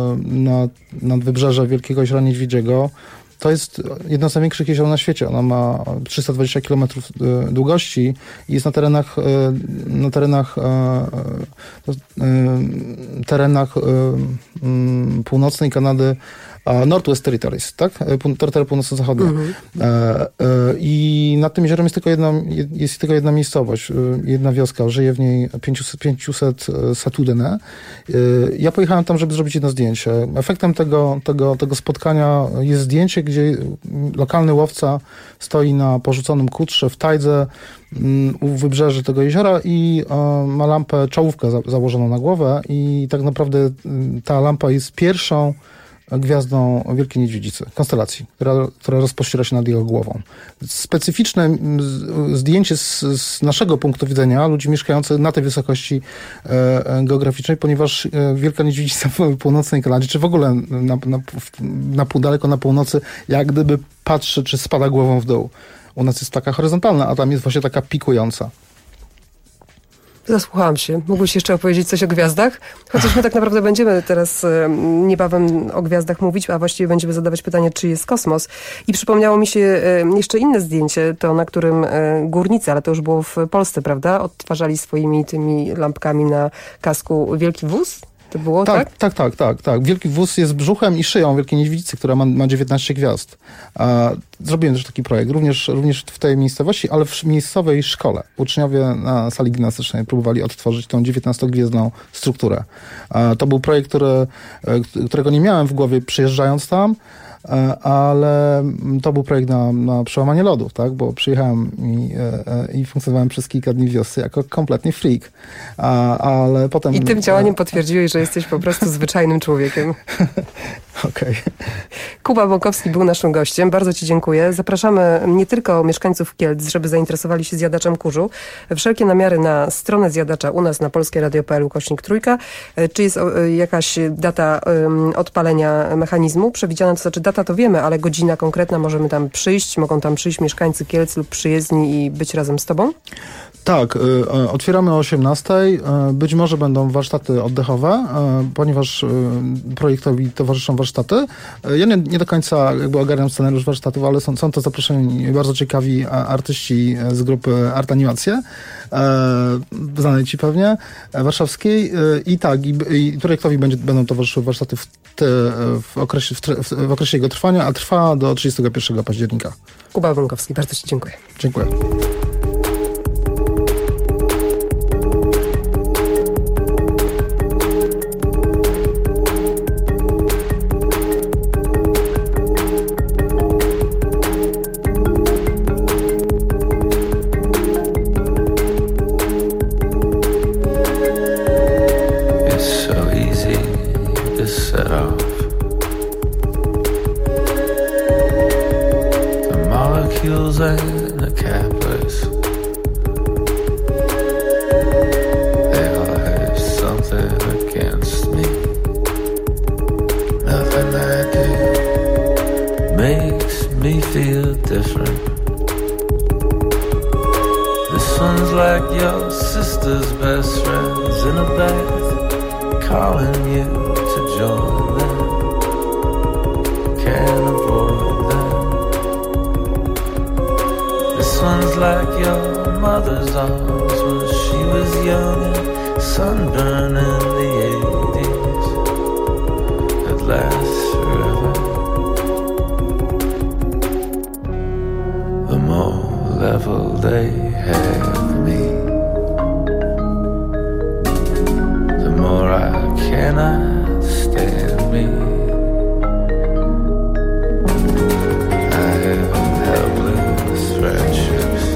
nad wybrzeże Wielkiego Jeziora Niedźwiedziego. To jest jedno z największych jezior na świecie. Ono ma 320 km długości i jest na terenach północnej Kanady, Northwest Territories, tak? Terytoria północno-zachodnia. I nad tym jeziorem jest tylko jedna miejscowość, jedna wioska. Żyje w niej 500 Satudene. Ja pojechałem tam, żeby zrobić jedno zdjęcie. Efektem tego spotkania jest zdjęcie, gdzie lokalny łowca stoi na porzuconym kutrze w tajdze u wybrzeży tego jeziora i ma lampę, czołówkę założoną na głowę i tak naprawdę ta lampa jest pierwszą gwiazdą Wielkiej Niedźwiedzicy, konstelacji, która rozpościera się nad jego głową. Specyficzne zdjęcie z naszego punktu widzenia, ludzi mieszkających na tej wysokości geograficznej, ponieważ Wielka Niedźwiedzica w północnej Kanadzie, czy w ogóle daleko na północy, jak gdyby patrzy, czy spada głową w dół. U nas jest taka horyzontalna, a tam jest właśnie taka pikująca. Zasłuchałam się. Mógłbyś jeszcze opowiedzieć coś o gwiazdach? Chociaż my tak naprawdę będziemy teraz niebawem o gwiazdach mówić, a właściwie będziemy zadawać pytanie, czy jest kosmos. I przypomniało mi się jeszcze inne zdjęcie, to na którym górnicy, ale to już było w Polsce, prawda? Odtwarzali swoimi tymi lampkami na kasku wielki wóz? To było, tak? Tak. Wielki wóz jest brzuchem i szyją Wielkiej Niedźwiedzicy, która ma 19 gwiazd. Zrobiłem też taki projekt, również w tej miejscowości, ale w miejscowej szkole. Uczniowie na sali gimnastycznej próbowali odtworzyć tą 19-gwiezdną strukturę. To był projekt, którego nie miałem w głowie przyjeżdżając tam, ale to był projekt na przełamanie lodów, tak? Bo przyjechałem i funkcjonowałem przez kilka dni w wiosce jako kompletnie freak. Ale potem... I tym działaniem potwierdziłeś, że jesteś po prostu zwyczajnym człowiekiem. Okej. Kuba Bąkowski był naszym gościem. Bardzo Ci dziękuję. Zapraszamy nie tylko mieszkańców Kielc, żeby zainteresowali się zjadaczem kurzu. Wszelkie namiary na stronę zjadacza u nas na polskieradio.pl/3. Czy jest jakaś data odpalenia mechanizmu przewidziana? To znaczy data to wiemy, ale godzina konkretna, możemy tam przyjść, mogą tam przyjść mieszkańcy Kielc lub przyjezdni i być razem z Tobą? Tak, otwieramy o 18:00. Być może będą warsztaty oddechowe, ponieważ projektowi towarzyszą warsztaty. Ja nie do końca jakby ogarniam scenariusz warsztatów, ale są to zaproszeni bardzo ciekawi artyści z grupy Art Animacje, znanej Ci pewnie, warszawskiej. I projektowi będą towarzyszyły warsztaty w okresie jego trwania, a trwa do 31 października. Kuba Bąkowski, bardzo Ci dziękuję. Dziękuję. And the capless, they all have something against me. Nothing I do makes me feel different. This one's like your sister's best friends in a bath, calling you to join them. Can't avoid them. This one's like your mother's arms when she was young and sunburned in the 80s. It lasts forever. The more level they have me, the more I cannot stand me. I have helpless friendships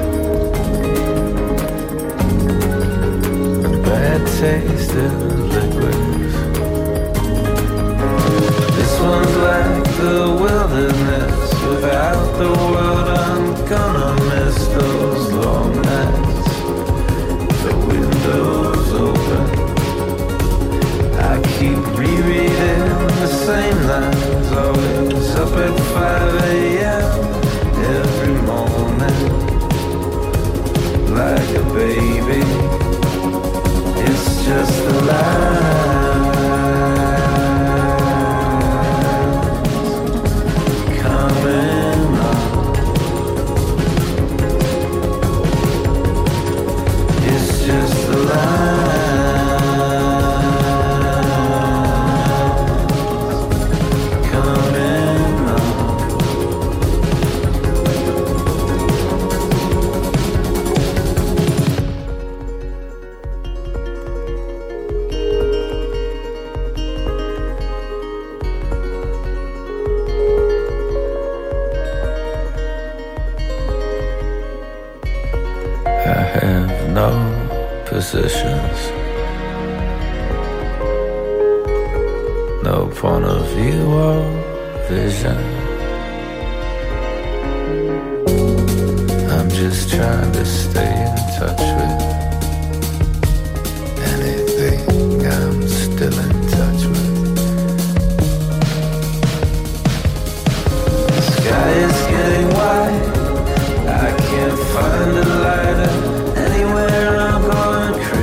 and bad taste in liquids. This one's like the wilderness. Without the world I'm gonna miss those long nights. The window's open, I keep rereading the same lines. Always up at 5 a.m. every morning, like a baby. It's just a lie. Positions, no point of view or vision. I'm just trying to stay in touch with anything I'm still in touch with. The sky is getting white, I can't find a lighter anywhere. I'm going crazy.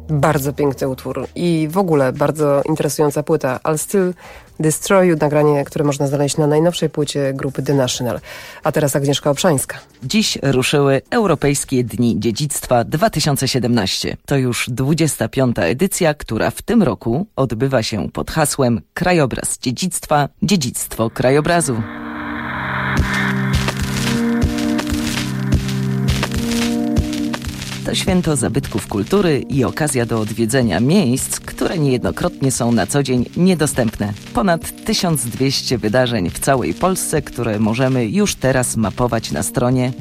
Bardzo piękny utwór i w ogóle bardzo interesująca płyta. I'll Still Destroy You, nagranie, które można znaleźć na najnowszej płycie grupy The National. A teraz Agnieszka Obszańska. Dziś ruszyły Europejskie Dni Dziedzictwa 2017. To już 25. edycja, która w tym roku odbywa się pod hasłem Krajobraz Dziedzictwa, Dziedzictwo Krajobrazu. To święto zabytków kultury i okazja do odwiedzenia miejsc, które niejednokrotnie są na co dzień niedostępne. Ponad 1200 wydarzeń w całej Polsce, które możemy już teraz mapować na stronie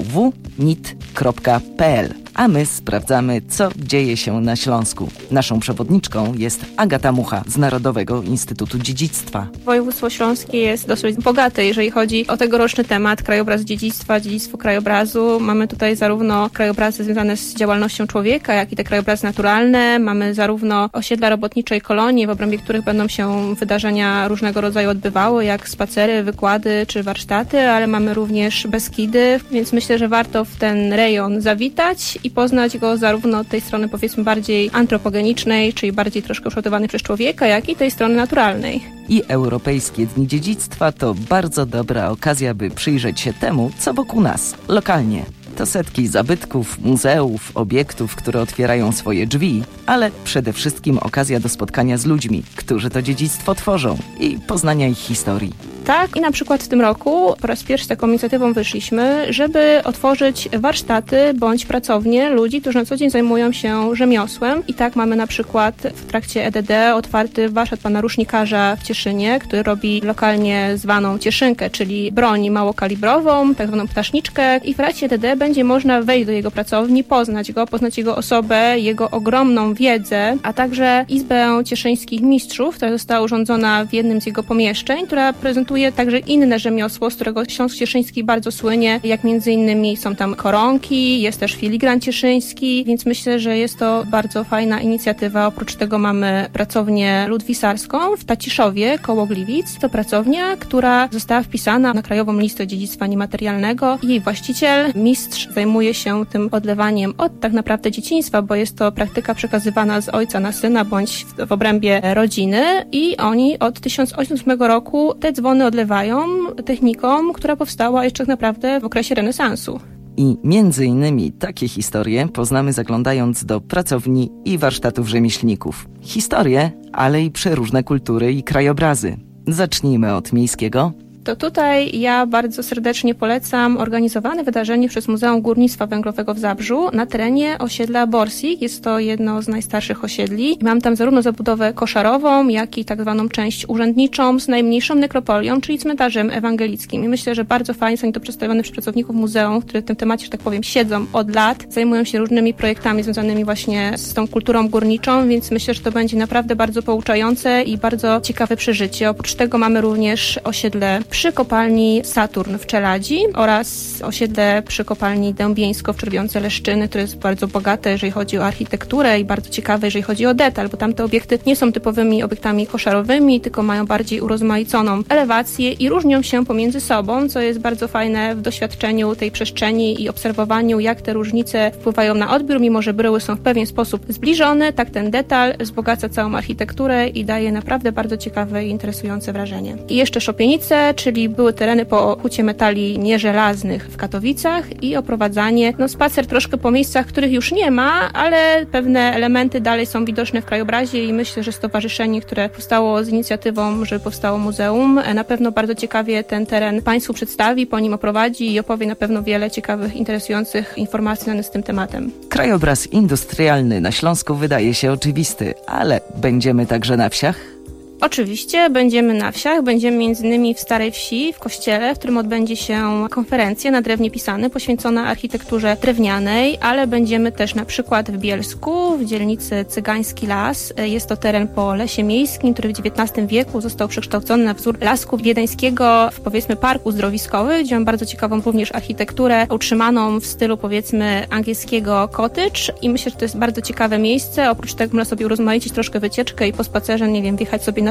www.nit.pl. A my sprawdzamy, co dzieje się na Śląsku. Naszą przewodniczką jest Agata Mucha z Narodowego Instytutu Dziedzictwa. Województwo śląskie jest dosyć bogate, jeżeli chodzi o tegoroczny temat krajobraz dziedzictwa, dziedzictwo krajobrazu. Mamy tutaj zarówno krajobrazy związane z działalnością człowieka, jak i te krajobrazy naturalne. Mamy zarówno osiedla robotnicze i kolonie, w obrębie których będą się wydarzenia różnego rodzaju odbywały, jak spacery, wykłady czy warsztaty, ale mamy również Beskidy, więc myślę, że warto w ten rejon zawitać i poznać go zarówno od tej strony, powiedzmy, bardziej antropogenicznej, czyli bardziej troszkę ukształtowanej przez człowieka, jak i tej strony naturalnej. I Europejskie Dni Dziedzictwa to bardzo dobra okazja, by przyjrzeć się temu, co wokół nas, lokalnie. To setki zabytków, muzeów, obiektów, które otwierają swoje drzwi, ale przede wszystkim okazja do spotkania z ludźmi, którzy to dziedzictwo tworzą i poznania ich historii. Tak, i na przykład w tym roku po raz pierwszy z taką inicjatywą wyszliśmy, żeby otworzyć warsztaty bądź pracownie ludzi, którzy na co dzień zajmują się rzemiosłem. I tak mamy na przykład w trakcie EDD otwarty warsztat pana rusznikarza w Cieszynie, który robi lokalnie zwaną cieszynkę, czyli broń małokalibrową, tak zwaną ptaszniczkę. I w trakcie EDD będzie można wejść do jego pracowni, poznać go, poznać jego osobę, jego ogromną wiedzę, a także Izbę Cieszyńskich Mistrzów, która została urządzona w jednym z jego pomieszczeń, która prezentuje także inne rzemiosło, z którego Śląsk Cieszyński bardzo słynie, jak między innymi są tam koronki, jest też filigran cieszyński, więc myślę, że jest to bardzo fajna inicjatywa. Oprócz tego mamy pracownię ludwisarską w Taciszowie koło Gliwic. To pracownia, która została wpisana na Krajową Listę Dziedzictwa Niematerialnego. Jej właściciel, mistrz, zajmuje się tym odlewaniem od tak naprawdę dzieciństwa, bo jest to praktyka przekazywana z ojca na syna bądź w obrębie rodziny i oni od 1808 roku te dzwony odlewają techniką, która powstała jeszcze tak naprawdę w okresie renesansu. I między innymi takie historie poznamy zaglądając do pracowni i warsztatów rzemieślników. Historie, ale i przeróżne kultury i krajobrazy. Zacznijmy od miejskiego. To tutaj ja bardzo serdecznie polecam organizowane wydarzenie przez Muzeum Górnictwa Węglowego w Zabrzu na terenie osiedla Borsig. Jest to jedno z najstarszych osiedli. Mam tam zarówno zabudowę koszarową, jak i tak zwaną część urzędniczą z najmniejszą nekropolią, czyli cmentarzem ewangelickim. I myślę, że bardzo fajnie są to przedstawione przez pracowników muzeum, którzy w tym temacie, że tak powiem, siedzą od lat, zajmują się różnymi projektami związanymi właśnie z tą kulturą górniczą, więc myślę, że to będzie naprawdę bardzo pouczające i bardzo ciekawe przeżycie. Oprócz tego mamy również osiedle przy kopalni Saturn w Czeladzi oraz osiedle przy kopalni Dębieńsko w Czerwionce Leszczyny, które jest bardzo bogate, jeżeli chodzi o architekturę i bardzo ciekawe, jeżeli chodzi o detal, bo tamte obiekty nie są typowymi obiektami koszarowymi, tylko mają bardziej urozmaiconą elewację i różnią się pomiędzy sobą, co jest bardzo fajne w doświadczeniu tej przestrzeni i obserwowaniu, jak te różnice wpływają na odbiór, mimo że bryły są w pewien sposób zbliżone, tak ten detal wzbogaca całą architekturę i daje naprawdę bardzo ciekawe i interesujące wrażenie. I jeszcze Szopienice, czyli były tereny po hucie metali nieżelaznych w Katowicach i oprowadzanie, spacer troszkę po miejscach, których już nie ma, ale pewne elementy dalej są widoczne w krajobrazie i myślę, że stowarzyszenie, które powstało z inicjatywą, żeby powstało muzeum, na pewno bardzo ciekawie ten teren Państwu przedstawi, po nim oprowadzi i opowie na pewno wiele ciekawych, interesujących informacji związanych z tym tematem. Krajobraz industrialny na Śląsku wydaje się oczywisty, ale będziemy także na wsiach? Oczywiście będziemy na wsiach, będziemy m.in. w Starej Wsi, w kościele, w którym odbędzie się konferencja na drewnie pisane poświęcona architekturze drewnianej, ale będziemy też na przykład w Bielsku, w dzielnicy Cygański Las. Jest to teren po lesie miejskim, który w XIX wieku został przekształcony na wzór lasku wiedeńskiego w, powiedzmy, parku zdrowiskowy, gdzie mam bardzo ciekawą również architekturę utrzymaną w stylu, powiedzmy, angielskiego cottage i myślę, że to jest bardzo ciekawe miejsce. Oprócz tego można sobie urozmaicić troszkę wycieczkę i po spacerze, wjechać sobie na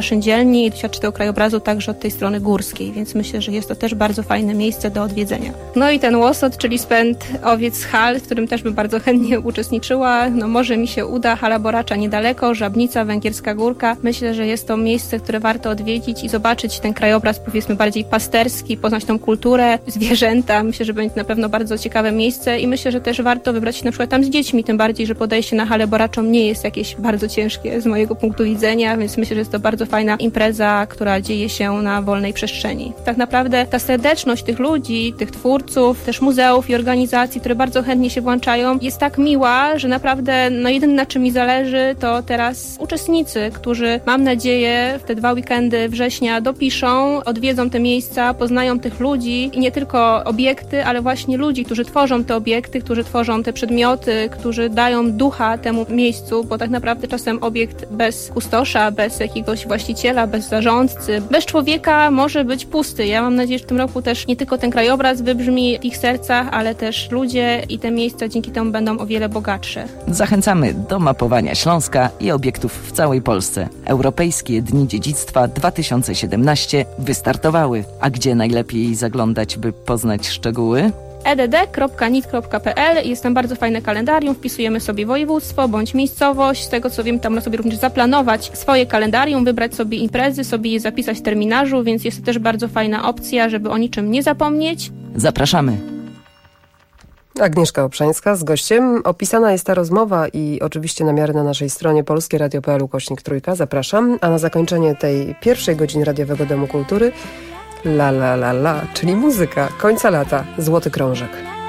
na Szyndzielni i doświadczy tego krajobrazu także od tej strony górskiej, więc myślę, że jest to też bardzo fajne miejsce do odwiedzenia. No i ten Łosot, czyli spęd owiec hal, w którym też bym bardzo chętnie uczestniczyła. No może mi się uda, hala Boracza niedaleko, Żabnica, Węgierska Górka. Myślę, że jest to miejsce, które warto odwiedzić i zobaczyć ten krajobraz, powiedzmy, bardziej pasterski, poznać tą kulturę, zwierzęta. Myślę, że będzie na pewno bardzo ciekawe miejsce i myślę, że też warto wybrać się na przykład tam z dziećmi, tym bardziej, że podejście na halę Boraczą nie jest jakieś bardzo ciężkie z mojego punktu widzenia, więc myślę, że jest to bardzo fajna impreza, która dzieje się na wolnej przestrzeni. Tak naprawdę ta serdeczność tych ludzi, tych twórców, też muzeów i organizacji, które bardzo chętnie się włączają, jest tak miła, że naprawdę jedyne na czym mi zależy, to teraz uczestnicy, którzy, mam nadzieję, w te 2 weekendy września dopiszą, odwiedzą te miejsca, poznają tych ludzi i nie tylko obiekty, ale właśnie ludzi, którzy tworzą te obiekty, którzy tworzą te przedmioty, którzy dają ducha temu miejscu, bo tak naprawdę czasem obiekt bez kustosza, bez jakiegoś właściciela, bez zarządcy, bez człowieka może być pusty. Ja mam nadzieję, że w tym roku też nie tylko ten krajobraz wybrzmi w ich sercach, ale też ludzie i te miejsca dzięki temu będą o wiele bogatsze. Zachęcamy do mapowania Śląska i obiektów w całej Polsce. Europejskie Dni Dziedzictwa 2017 wystartowały. A gdzie najlepiej zaglądać, by poznać szczegóły? edd.nit.pl. Jest tam bardzo fajne kalendarium, wpisujemy sobie województwo bądź miejscowość. Z tego co wiem, tam można sobie również zaplanować swoje kalendarium, wybrać sobie imprezy, sobie je zapisać w terminarzu, więc jest to też bardzo fajna opcja, żeby o niczym nie zapomnieć. Zapraszamy. Agnieszka Obszańska z gościem. Opisana jest ta rozmowa i oczywiście namiary na naszej stronie polskieradio.pl/3. Zapraszam. A na zakończenie tej pierwszej godziny Radiowego Domu Kultury La La La La, czyli muzyka końca lata, Złoty Krążek.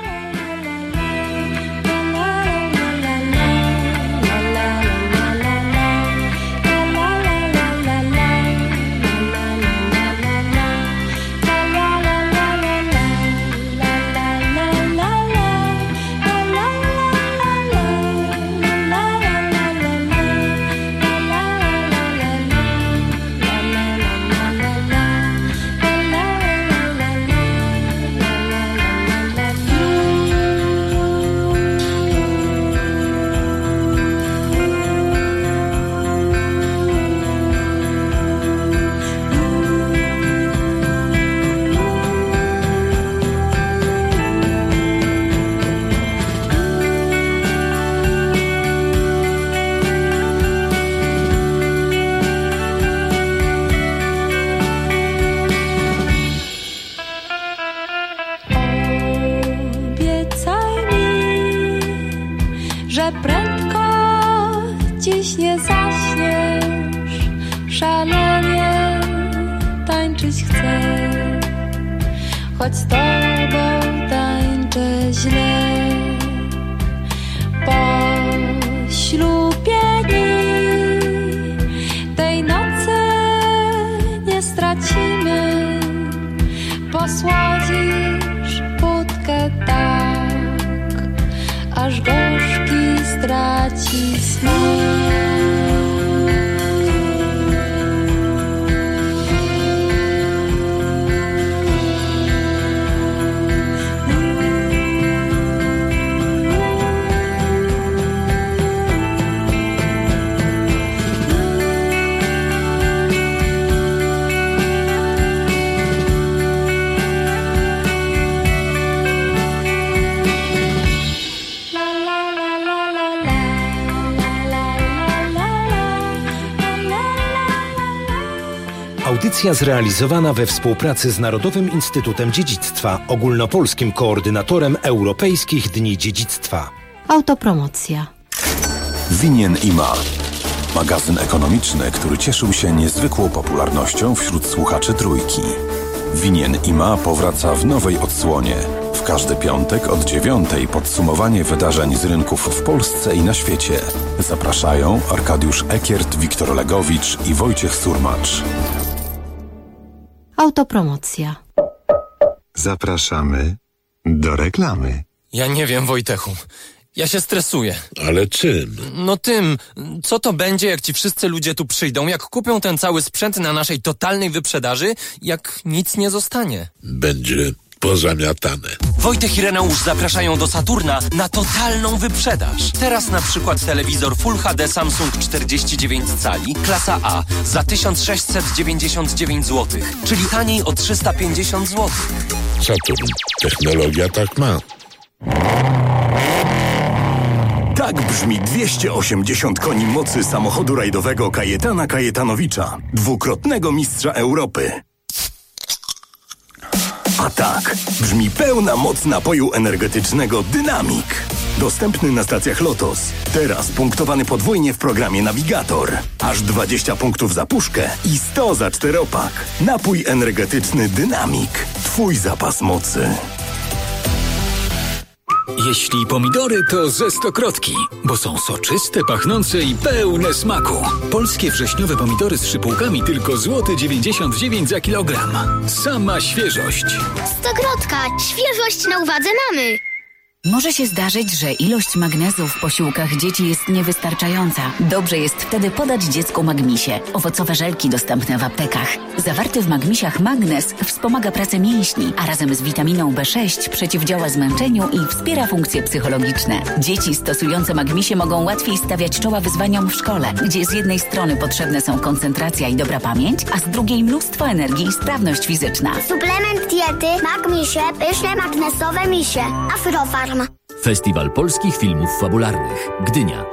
że prędko dziś nie zaśniesz. Szalenie tańczyć chcę, choć z tobą tańczę źle. Po ślubie dni tej nocy nie stracimy, posłodzisz wódkę tak, aż gorzki straci smak. Audycja zrealizowana we współpracy z Narodowym Instytutem Dziedzictwa, ogólnopolskim koordynatorem Europejskich Dni Dziedzictwa. Autopromocja. Winien IMA. Magazyn ekonomiczny, który cieszył się niezwykłą popularnością wśród słuchaczy Trójki. Winien IMA powraca w nowej odsłonie. W każdy piątek od 9:00 podsumowanie wydarzeń z rynków w Polsce i na świecie. Zapraszają Arkadiusz Ekiert, Wiktor Legowicz i Wojciech Surmacz. Autopromocja. Zapraszamy do reklamy. Ja nie wiem, Wojtechu. Ja się stresuję. Ale czym? No tym. Co to będzie, jak ci wszyscy ludzie tu przyjdą, jak kupią ten cały sprzęt na naszej totalnej wyprzedaży, jak nic nie zostanie? Będzie pozamiatane. Wojtek i Reneusz zapraszają do Saturna na totalną wyprzedaż. Teraz na przykład telewizor Full HD Samsung 49 cali, klasa A za 1699 zł, czyli taniej o 350 zł. Saturn. Technologia tak ma. Tak brzmi 280 koni mocy samochodu rajdowego Kajetana Kajetanowicza, dwukrotnego mistrza Europy. A tak brzmi pełna moc napoju energetycznego Dynamik. Dostępny na stacjach Lotos. Teraz punktowany podwójnie w programie Navigator. Aż 20 punktów za puszkę i 100 za czteropak. Napój energetyczny Dynamik. Twój zapas mocy. Jeśli pomidory, to ze Stokrotki, bo są soczyste, pachnące i pełne smaku. Polskie wrześniowe pomidory z szypułkami tylko złoty 99 za kilogram. Sama świeżość. Stokrotka. Świeżość na uwadze mamy. Może się zdarzyć, że ilość magnezu w posiłkach dzieci jest niewystarczająca. Dobrze jest wtedy podać dziecku Magmisie. Owocowe żelki dostępne w aptekach. Zawarty w Magmisiach magnez wspomaga pracę mięśni, a razem z witaminą B6 przeciwdziała zmęczeniu i wspiera funkcje psychologiczne. Dzieci stosujące Magmisie mogą łatwiej stawiać czoła wyzwaniom w szkole, gdzie z jednej strony potrzebne są koncentracja i dobra pamięć, a z drugiej mnóstwo energii i sprawność fizyczna. Suplement diety Magmisie, pyszne magnesowe misie. Afrofarm. Festiwal Polskich Filmów Fabularnych. Gdynia.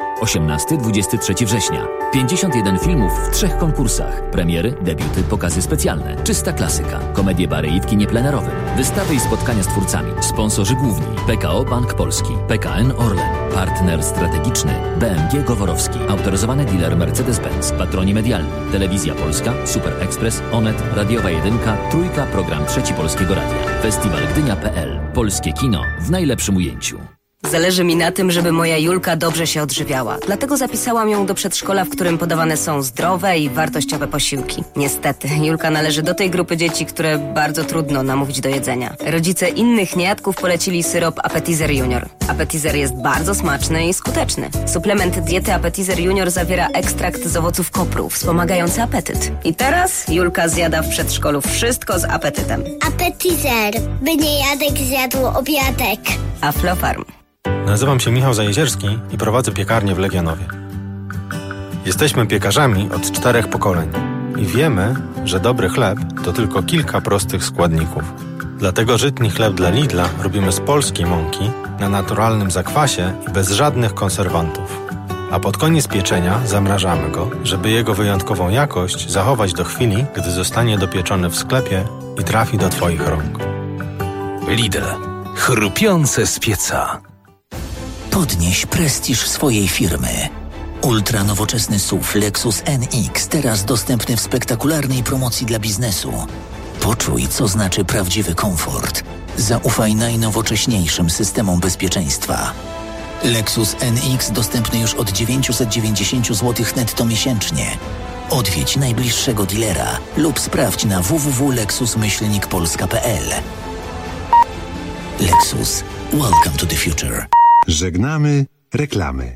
18-23 września. 51 filmów w 3 konkursach. Premiery, debiuty, pokazy specjalne. Czysta klasyka. Komedie bary w kinie plenerowym. Wystawy i spotkania z twórcami. Sponsorzy główni. PKO Bank Polski. PKN Orlen. Partner strategiczny. BMG Goworowski. Autoryzowany dealer Mercedes-Benz. Patroni medialni. Telewizja Polska. Super Express. Onet. Radiowa 1. Trójka. Program 3 Polskiego Radia. Festiwalgdynia.pl. Polskie kino w najlepszym ujęciu. Zależy mi na tym, żeby moja Julka dobrze się odżywiała. Dlatego zapisałam ją do przedszkola, w którym podawane są zdrowe i wartościowe posiłki. Niestety, Julka należy do tej grupy dzieci, które bardzo trudno namówić do jedzenia. Rodzice innych niejadków polecili syrop Appetizer Junior. Appetizer jest bardzo smaczny i skuteczny. Suplement diety Appetizer Junior zawiera ekstrakt z owoców kopru, wspomagający apetyt. I teraz Julka zjada w przedszkolu wszystko z apetytem. Appetizer, by niejadek zjadł obiadek. Aflofarm. Nazywam się Michał Zajezierski i prowadzę piekarnię w Legionowie. Jesteśmy piekarzami od 4 pokoleń i wiemy, że dobry chleb to tylko kilka prostych składników. Dlatego żytni chleb dla Lidla robimy z polskiej mąki, na naturalnym zakwasie i bez żadnych konserwantów. A pod koniec pieczenia zamrażamy go, żeby jego wyjątkową jakość zachować do chwili, gdy zostanie dopieczony w sklepie i trafi do Twoich rąk. Lidl. Chrupiące z pieca. Podnieś prestiż swojej firmy. Ultranowoczesny SUV Lexus NX teraz dostępny w spektakularnej promocji dla biznesu. Poczuj, co znaczy prawdziwy komfort. Zaufaj najnowocześniejszym systemom bezpieczeństwa. Lexus NX dostępny już od 990 zł netto miesięcznie. Odwiedź najbliższego dealera lub sprawdź na www.lexus-polska.pl. Lexus. Welcome to the future. Żegnamy reklamy.